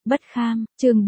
Bất kham, chương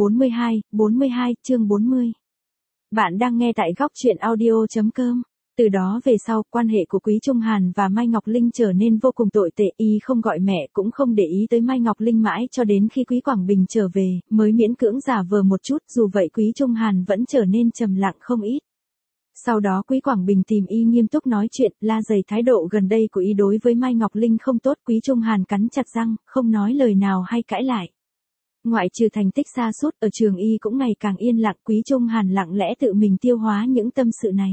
42, chương 40. Bạn đang nghe tại góc truyện audio.com. Từ đó về sau, quan hệ của Quý Trung Hàn và Mai Ngọc Linh trở nên vô cùng tồi tệ, y không gọi mẹ cũng không để ý tới Mai Ngọc Linh mãi cho đến khi Quý Quảng Bình trở về, mới miễn cưỡng giả vờ một chút, dù vậy Quý Trung Hàn vẫn trở nên trầm lặng không ít. Sau đó Quý Quảng Bình tìm y nghiêm túc nói chuyện, la dày thái độ gần đây của y đối với Mai Ngọc Linh không tốt. Quý Trung Hàn cắn chặt răng, không nói lời nào hay cãi lại. Ngoại trừ thành tích sa sút ở trường y cũng ngày càng yên lặng, Quý Trung Hàn lặng lẽ tự mình tiêu hóa những tâm sự này.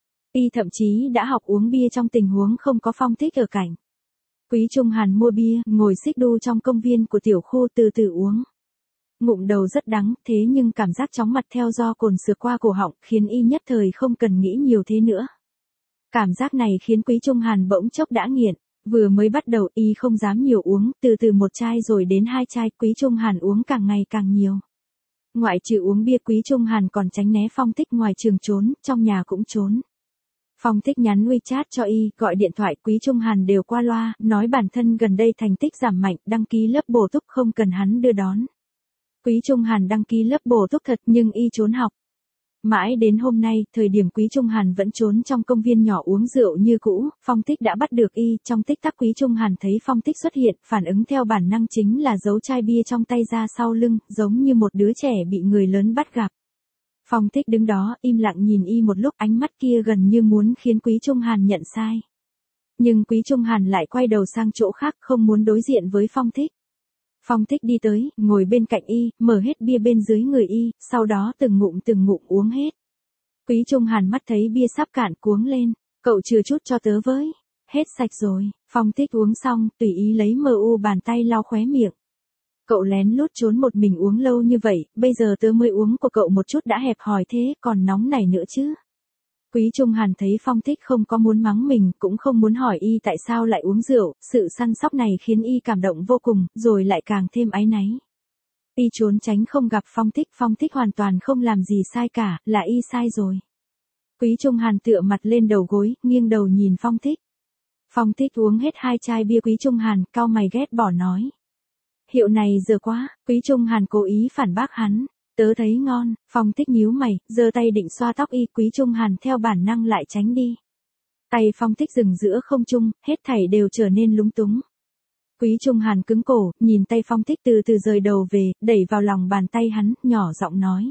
Y thậm chí đã học uống bia trong tình huống không có Phong Thích ở cạnh. Quý Trung Hàn mua bia, ngồi xích đu trong công viên của tiểu khu từ từ uống. Ngụm đầu rất đắng, thế nhưng cảm giác chóng mặt theo do cồn sượt qua cổ họng, khiến y nhất thời không cần nghĩ nhiều thế nữa. Cảm giác này khiến Quý Trung Hàn bỗng chốc đã nghiện. Vừa mới bắt đầu y không dám nhiều uống, từ từ một chai rồi đến 2 chai, Quý Trung Hàn uống càng ngày càng nhiều. Ngoại trừ uống bia, Quý Trung Hàn còn tránh né Phong Thích, ngoài trường trốn, trong nhà cũng trốn. Phong Thích nhắn WeChat cho y, gọi điện thoại, Quý Trung Hàn đều qua loa, nói bản thân gần đây thành tích giảm mạnh, đăng ký lớp bổ túc không cần hắn đưa đón. Quý Trung Hàn đăng ký lớp bổ túc thật nhưng y trốn học. Mãi đến hôm nay, thời điểm Quý Trung Hàn vẫn trốn trong công viên nhỏ uống rượu như cũ, Phong Thích đã bắt được y. Trong tích tắc Quý Trung Hàn thấy Phong Thích xuất hiện, phản ứng theo bản năng chính là giấu chai bia trong tay ra sau lưng, giống như một đứa trẻ bị người lớn bắt gặp. Phong Thích đứng đó, im lặng nhìn y một lúc, ánh mắt kia gần như muốn khiến Quý Trung Hàn nhận sai. Nhưng Quý Trung Hàn lại quay đầu sang chỗ khác, không muốn đối diện với Phong Thích. Phong Thích đi tới, ngồi bên cạnh y, mở hết bia bên dưới người y, sau đó từng ngụm uống hết. Quý Trung Hàn mắt thấy bia sắp cạn cuống lên, cậu chừa chút cho tớ với. Hết sạch rồi. Phong Thích uống xong, tùy ý lấy bàn tay lau khóe miệng. Cậu lén lút trốn một mình uống lâu như vậy, bây giờ tớ mới uống của cậu một chút đã hẹp hòi thế, còn nóng này nữa chứ. Quý Trung Hàn thấy Phong Thích không có muốn mắng mình, cũng không muốn hỏi y tại sao lại uống rượu, sự săn sóc này khiến y cảm động vô cùng, rồi lại càng thêm áy náy. Y trốn tránh không gặp Phong Thích hoàn toàn không làm gì sai cả, là y sai rồi. Quý Trung Hàn tựa mặt lên đầu gối, nghiêng đầu nhìn Phong Thích. Phong Thích uống hết 2 chai bia. Quý Trung Hàn cau mày ghét bỏ nói. Hiệu này dở quá. Quý Trung Hàn cố ý phản bác hắn. Tớ thấy ngon. Phong Thích nhíu mày, giơ tay định xoa tóc y. Quý Trung Hàn theo bản năng lại tránh đi. Tay Phong Thích dừng giữa không trung, hết thảy đều trở nên lúng túng. Quý Trung Hàn cứng cổ, nhìn tay Phong Thích từ từ rời đầu về, đẩy vào lòng bàn tay hắn, nhỏ giọng nói.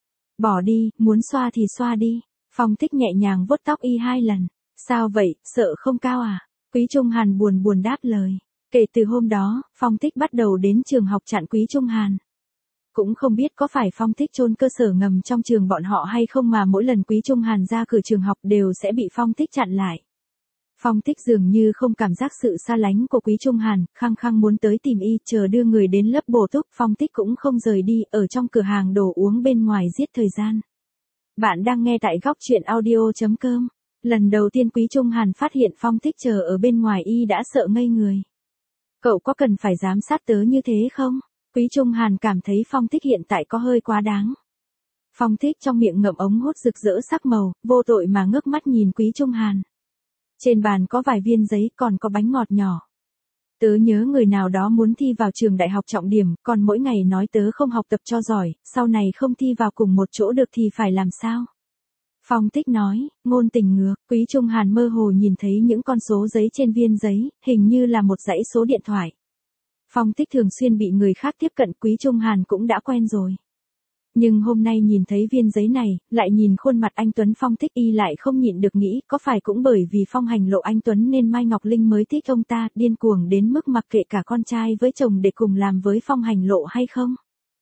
Bỏ đi, muốn xoa thì xoa đi. Phong Thích nhẹ nhàng vuốt tóc y 2 lần. Sao vậy, sợ không cao à? Quý Trung Hàn buồn đáp lời. Kể từ hôm đó, Phong Thích bắt đầu đến trường học chặn Quý Trung Hàn. Cũng không biết có phải Phong Thích chôn cơ sở ngầm trong trường bọn họ hay không mà mỗi lần Quý Trung Hàn ra cửa trường học đều sẽ bị Phong Thích chặn lại. Phong Thích dường như không cảm giác sự xa lánh của Quý Trung Hàn, khăng khăng muốn tới tìm y, chờ đưa người đến lớp bổ túc. Phong Thích cũng không rời đi, ở trong cửa hàng đồ uống bên ngoài giết thời gian. Bạn đang nghe tại góc truyện audio.com. Lần đầu tiên Quý Trung Hàn phát hiện Phong Thích chờ ở bên ngoài y đã sợ ngây người. Cậu có cần phải giám sát tớ như thế không? Quý Trung Hàn cảm thấy Phong Thích hiện tại có hơi quá đáng. Phong Thích trong miệng ngậm ống hút rực rỡ sắc màu, vô tội mà ngước mắt nhìn Quý Trung Hàn. Trên bàn có vài viên giấy, còn có bánh ngọt nhỏ. Tớ nhớ người nào đó muốn thi vào trường đại học trọng điểm, còn mỗi ngày nói tớ không học tập cho giỏi, sau này không thi vào cùng một chỗ được thì phải làm sao? Phong Thích nói, ngôn tình ngược. Quý Trung Hàn mơ hồ nhìn thấy những con số giấy trên viên giấy, hình như là một dãy số điện thoại. Phong Thích thường xuyên bị người khác tiếp cận, Quý Trung Hàn cũng đã quen rồi. Nhưng hôm nay nhìn thấy viên giấy này, lại nhìn khuôn mặt anh Tuấn Phong Thích, y lại không nhịn được nghĩ có phải cũng bởi vì Phong Hành Lộ anh Tuấn nên Mai Ngọc Linh mới thích ông ta, điên cuồng đến mức mặc kệ cả con trai với chồng để cùng làm với Phong Hành Lộ hay không?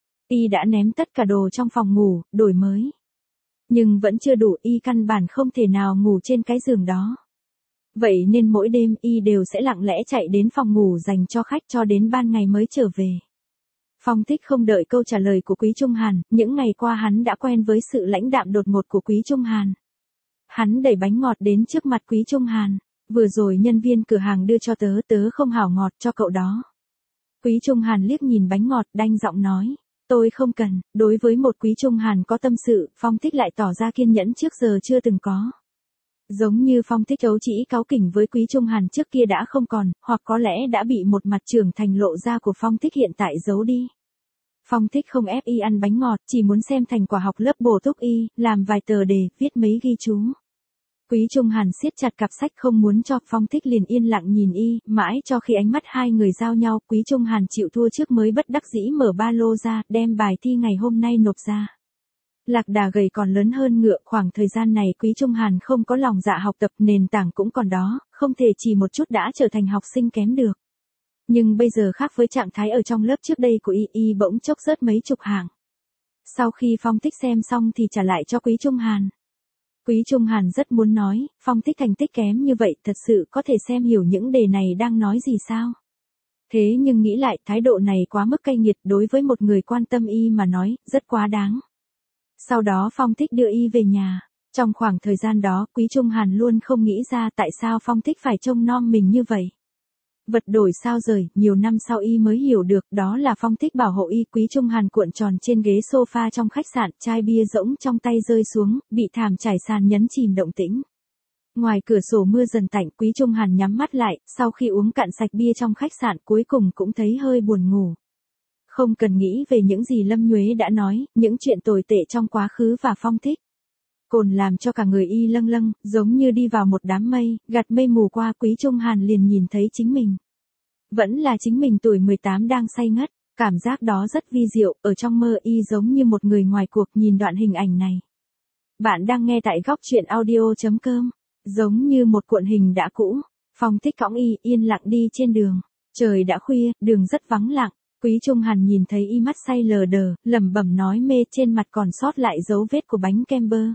Y đã ném tất cả đồ trong phòng ngủ, đổi mới. Nhưng vẫn chưa đủ, y căn bản không thể nào ngủ trên cái giường đó. Vậy nên mỗi đêm y đều sẽ lặng lẽ chạy đến phòng ngủ dành cho khách cho đến ban ngày mới trở về. Phong Thích không đợi câu trả lời của Quý Trung Hàn, những ngày qua hắn đã quen với sự lãnh đạm đột ngột của Quý Trung Hàn. Hắn đẩy bánh ngọt đến trước mặt Quý Trung Hàn. Vừa rồi nhân viên cửa hàng đưa cho tớ không hảo ngọt cho cậu đó. Quý Trung Hàn liếc nhìn bánh ngọt, đanh giọng nói. Tôi không cần. Đối với một Quý Trung Hàn có tâm sự, Phong Thích lại tỏ ra kiên nhẫn trước giờ chưa từng có. Giống như Phong Thích ấu trĩ cáu kỉnh với Quý Trung Hàn trước kia đã không còn, hoặc có lẽ đã bị một mặt trưởng thành lộ ra của Phong Thích hiện tại giấu đi. Phong Thích không ép y ăn bánh ngọt, chỉ muốn xem thành quả học lớp bổ túc y, làm vài tờ đề, viết mấy ghi chú. Quý Trung Hàn siết chặt cặp sách không muốn cho, Phong Thích liền yên lặng nhìn y, mãi cho khi ánh mắt hai người giao nhau, Quý Trung Hàn chịu thua trước mới bất đắc dĩ mở ba lô ra, đem bài thi ngày hôm nay nộp ra. Lạc đà gầy còn lớn hơn ngựa, khoảng thời gian này Quý Trung Hàn không có lòng dạ học tập, nền tảng cũng còn đó, không thể chỉ một chút đã trở thành học sinh kém được. Nhưng bây giờ khác với trạng thái ở trong lớp trước đây của y bỗng chốc rớt mấy chục hàng. Sau khi Phong Thích xem xong thì trả lại cho Quý Trung Hàn. Quý Trung Hàn rất muốn nói, Phong Thích thành tích kém như vậy thật sự có thể xem hiểu những đề này đang nói gì sao. Thế nhưng nghĩ lại thái độ này quá mức cay nghiệt đối với một người quan tâm y mà nói, rất quá đáng. Sau đó Phong Thích đưa y về nhà. Trong khoảng thời gian đó Quý Trung Hàn luôn không nghĩ ra tại sao Phong Thích phải trông nom mình như vậy. Vật đổi sao rời, nhiều năm sau y mới hiểu được đó là Phong Thích bảo hộ y. Quý Trung Hàn cuộn tròn trên ghế sofa trong khách sạn, chai bia rỗng trong tay rơi xuống, bị thảm trải sàn nhấn chìm động tĩnh. Ngoài cửa sổ mưa dần tạnh, Quý Trung Hàn nhắm mắt lại, sau khi uống cạn sạch bia trong khách sạn cuối cùng cũng thấy hơi buồn ngủ. Không cần nghĩ về những gì Lâm Nhuế đã nói, những chuyện tồi tệ trong quá khứ và Phong Thích. Cồn làm cho cả người y lâng lâng, giống như đi vào một đám mây, gạt mây mù qua. Quý Trung Hàn liền nhìn thấy chính mình. Vẫn là chính mình tuổi 18 đang say ngất, cảm giác đó rất vi diệu, ở trong mơ y giống như một người ngoài cuộc. Nhìn đoạn hình ảnh này. Bạn đang nghe tại góc truyện audio.com, giống như một cuộn hình đã cũ. Phong Thích cõng y yên lặng đi trên đường. Trời đã khuya, đường rất vắng lặng. Quý Trung Hàn nhìn thấy y mắt say lờ đờ, lẩm bẩm nói mê, trên mặt còn sót lại dấu vết của bánh kem bơ.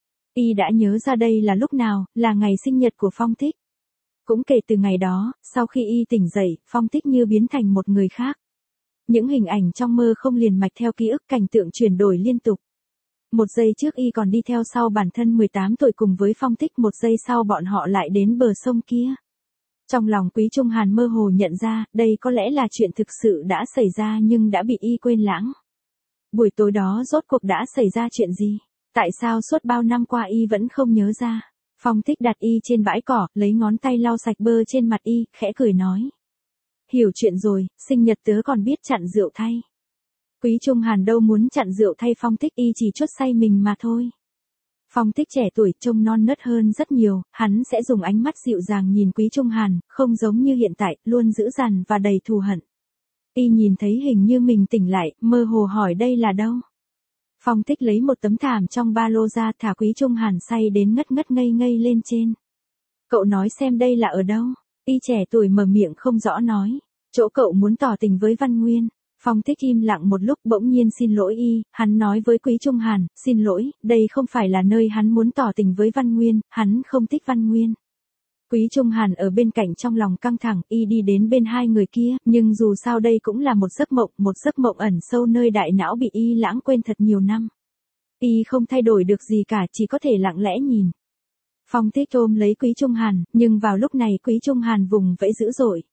Y đã nhớ ra đây là lúc nào, là ngày sinh nhật của Phong Thích. Cũng kể từ ngày đó, sau khi y tỉnh dậy, Phong Thích như biến thành một người khác. Những hình ảnh trong mơ không liền mạch theo ký ức, cảnh tượng chuyển đổi liên tục. Một giây trước y còn đi theo sau bản thân 18 tuổi cùng với Phong Thích, một giây sau bọn họ lại đến bờ sông kia. Trong lòng Quý Trung Hàn mơ hồ nhận ra, đây có lẽ là chuyện thực sự đã xảy ra nhưng đã bị y quên lãng. Buổi tối đó rốt cuộc đã xảy ra chuyện gì? Tại sao suốt bao năm qua y vẫn không nhớ ra? Phong Thích đặt y trên bãi cỏ, lấy ngón tay lau sạch bơ trên mặt y, khẽ cười nói. Hiểu chuyện rồi, sinh nhật tớ còn biết chặn rượu thay. Quý Trung Hàn đâu muốn chặn rượu thay Phong Thích, y chỉ chuất say mình mà thôi. Phong Thích trẻ tuổi trông non nớt hơn rất nhiều, hắn sẽ dùng ánh mắt dịu dàng nhìn Quý Trung Hàn, không giống như hiện tại, luôn dữ dằn và đầy thù hận. Y nhìn thấy hình như mình tỉnh lại, mơ hồ hỏi đây là đâu? Phong Thích lấy một tấm thảm trong ba lô ra, thả Quý Trung Hàn say đến ngất ngất ngây ngây lên trên. Cậu nói xem đây là ở đâu? Y trẻ tuổi mở miệng không rõ nói. Chỗ cậu muốn tỏ tình với Văn Nguyên. Phong Thích im lặng một lúc bỗng nhiên xin lỗi y, hắn nói với Quý Trung Hàn, xin lỗi, đây không phải là nơi hắn muốn tỏ tình với Văn Nguyên, hắn không thích Văn Nguyên. Quý Trung Hàn ở bên cạnh trong lòng căng thẳng, y đi đến bên hai người kia, nhưng dù sao đây cũng là một giấc mộng ẩn sâu nơi đại não bị y lãng quên thật nhiều năm. Y không thay đổi được gì cả, chỉ có thể lặng lẽ nhìn. Phong Thích ôm lấy Quý Trung Hàn, nhưng vào lúc này Quý Trung Hàn vùng vẫy dữ dội.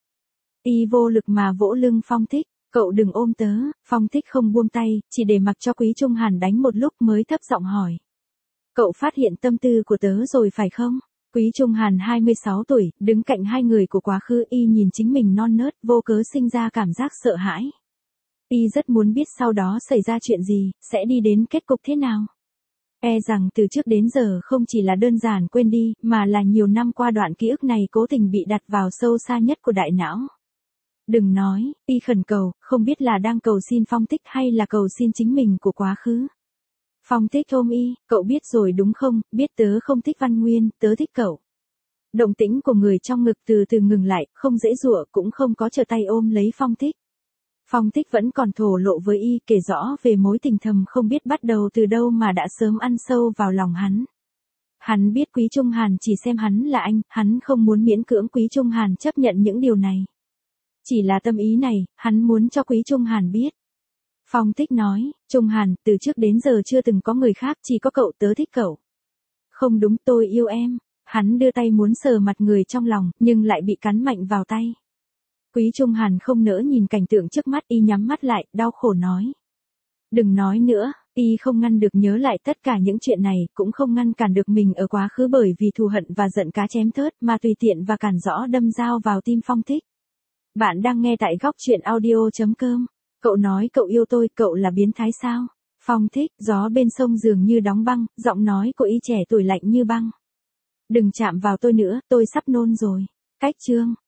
Y vô lực mà vỗ lưng Phong Thích, cậu đừng ôm tớ. Phong Thích không buông tay, chỉ để mặc cho Quý Trung Hàn đánh một lúc mới thấp giọng hỏi. Cậu phát hiện tâm tư của tớ rồi phải không? Quý Trung Hàn 26 tuổi, đứng cạnh hai người của quá khứ, y nhìn chính mình non nớt, vô cớ sinh ra cảm giác sợ hãi. Y rất muốn biết sau đó xảy ra chuyện gì, sẽ đi đến kết cục thế nào. E rằng từ trước đến giờ không chỉ là đơn giản quên đi, mà là nhiều năm qua đoạn ký ức này cố tình bị đặt vào sâu xa nhất của đại não. Đừng nói, y khẩn cầu, không biết là đang cầu xin Phong Thích hay là cầu xin chính mình của quá khứ. Phong Thích ôm y, cậu biết rồi đúng không, biết tớ không thích Văn Nguyên, tớ thích cậu. Động tĩnh của người trong ngực từ từ ngừng lại, không dễ dụa cũng không có trở tay ôm lấy Phong Thích. Phong Thích vẫn còn thổ lộ với y, kể rõ về mối tình thầm không biết bắt đầu từ đâu mà đã sớm ăn sâu vào lòng hắn. Hắn biết Quý Trung Hàn chỉ xem hắn là anh, hắn không muốn miễn cưỡng Quý Trung Hàn chấp nhận những điều này. Chỉ là tâm ý này, hắn muốn cho Quý Trung Hàn biết. Phong Thích nói, Trung Hàn, từ trước đến giờ chưa từng có người khác, chỉ có cậu, tớ thích cậu. Không đúng, tôi yêu em. Hắn đưa tay muốn sờ mặt người trong lòng, nhưng lại bị cắn mạnh vào tay. Quý Trung Hàn không nỡ nhìn cảnh tượng trước mắt, y nhắm mắt lại, đau khổ nói. Đừng nói nữa, y không ngăn được nhớ lại tất cả những chuyện này, cũng không ngăn cản được mình ở quá khứ bởi vì thù hận và giận cá chém thớt mà tùy tiện và cản rõ đâm dao vào tim Phong Thích. Bạn đang nghe tại góc truyện audio.com. Cậu nói cậu yêu tôi, cậu là biến thái sao? Phong thích, gió bên sông dường như đóng băng, giọng nói của y trẻ tuổi lạnh như băng. Đừng chạm vào tôi nữa, tôi sắp nôn rồi. Cách chương.